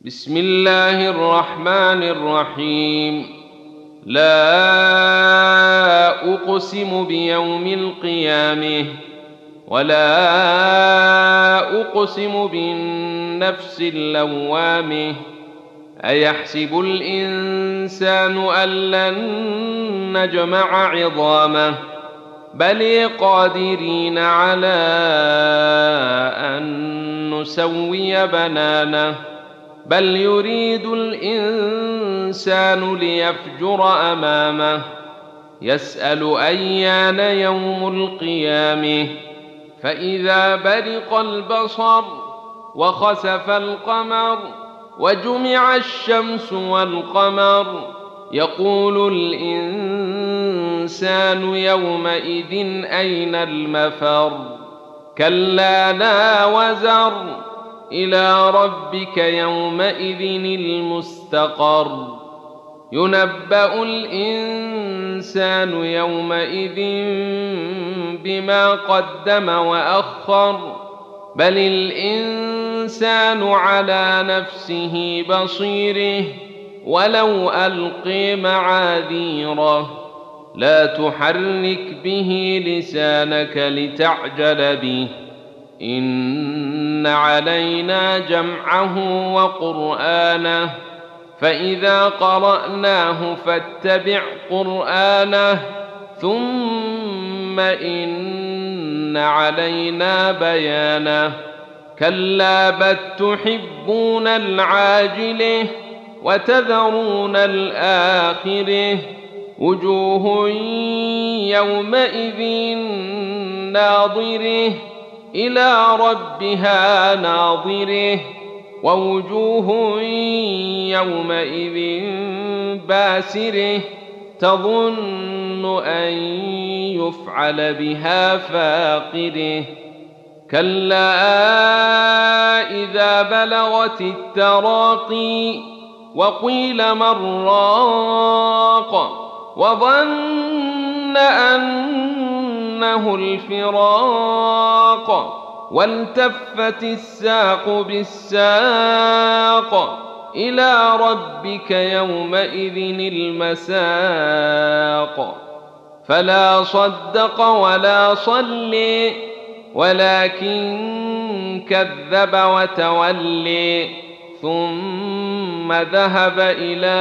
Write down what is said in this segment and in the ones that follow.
بسم الله الرحمن الرحيم. لا أقسم بيوم القيامة ولا أقسم بالنفس اللوامة. أيحسب الإنسان أن لن نجمع عظامه بل قادرين على أن نسوي بنانه بل يريد الإنسان ليفجر أمامه يسأل أيان يوم القيامة فإذا برق البصر وخسف القمر وجمع الشمس والقمر يقول الإنسان يومئذ أين المفر كلا لا وزر إلى ربك يومئذ المستقر ينبأ الإنسان يومئذ بما قدم وأخر بل الإنسان على نفسه بصيره ولو ألقي معاذيره لا تحرك به لسانك لتعجل به إن علينا جمعه وقرآنه فإذا قرأناه فاتبع قرآنه ثم إن علينا بيانه كلا بل تحبون العاجلة وتذرون الآخرة وجوه يومئذ ناظرة إلى ربها ناظرة ووجوه يومئذ باسرة تظن أن يفعل بها فاقرة كلا إذا بلغت التراقي وقيل من راق وظن أنه الفراق والتفت الساق بالساق إلى ربك يومئذ المساق فلا صدق ولا صلي ولكن كذب وتولي ثم ذهب إلى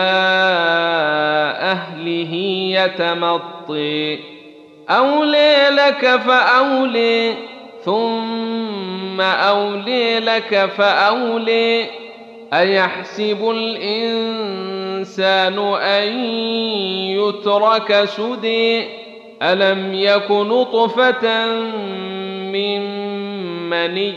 أهله يتمطي أولي لك فأولي ثم أولي لك فأولي أيحسب الإنسان أن يترك سدى ألم يك نطفة من مني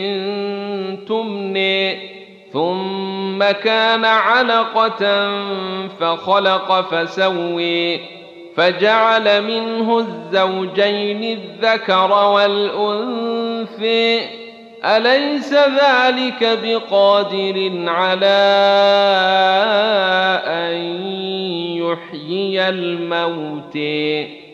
تمني ثم كان علقة فخلق فسوي فجعل منه الزوجين الذكر والأنثى أليس ذلك بقادر على أن يحيي الموتى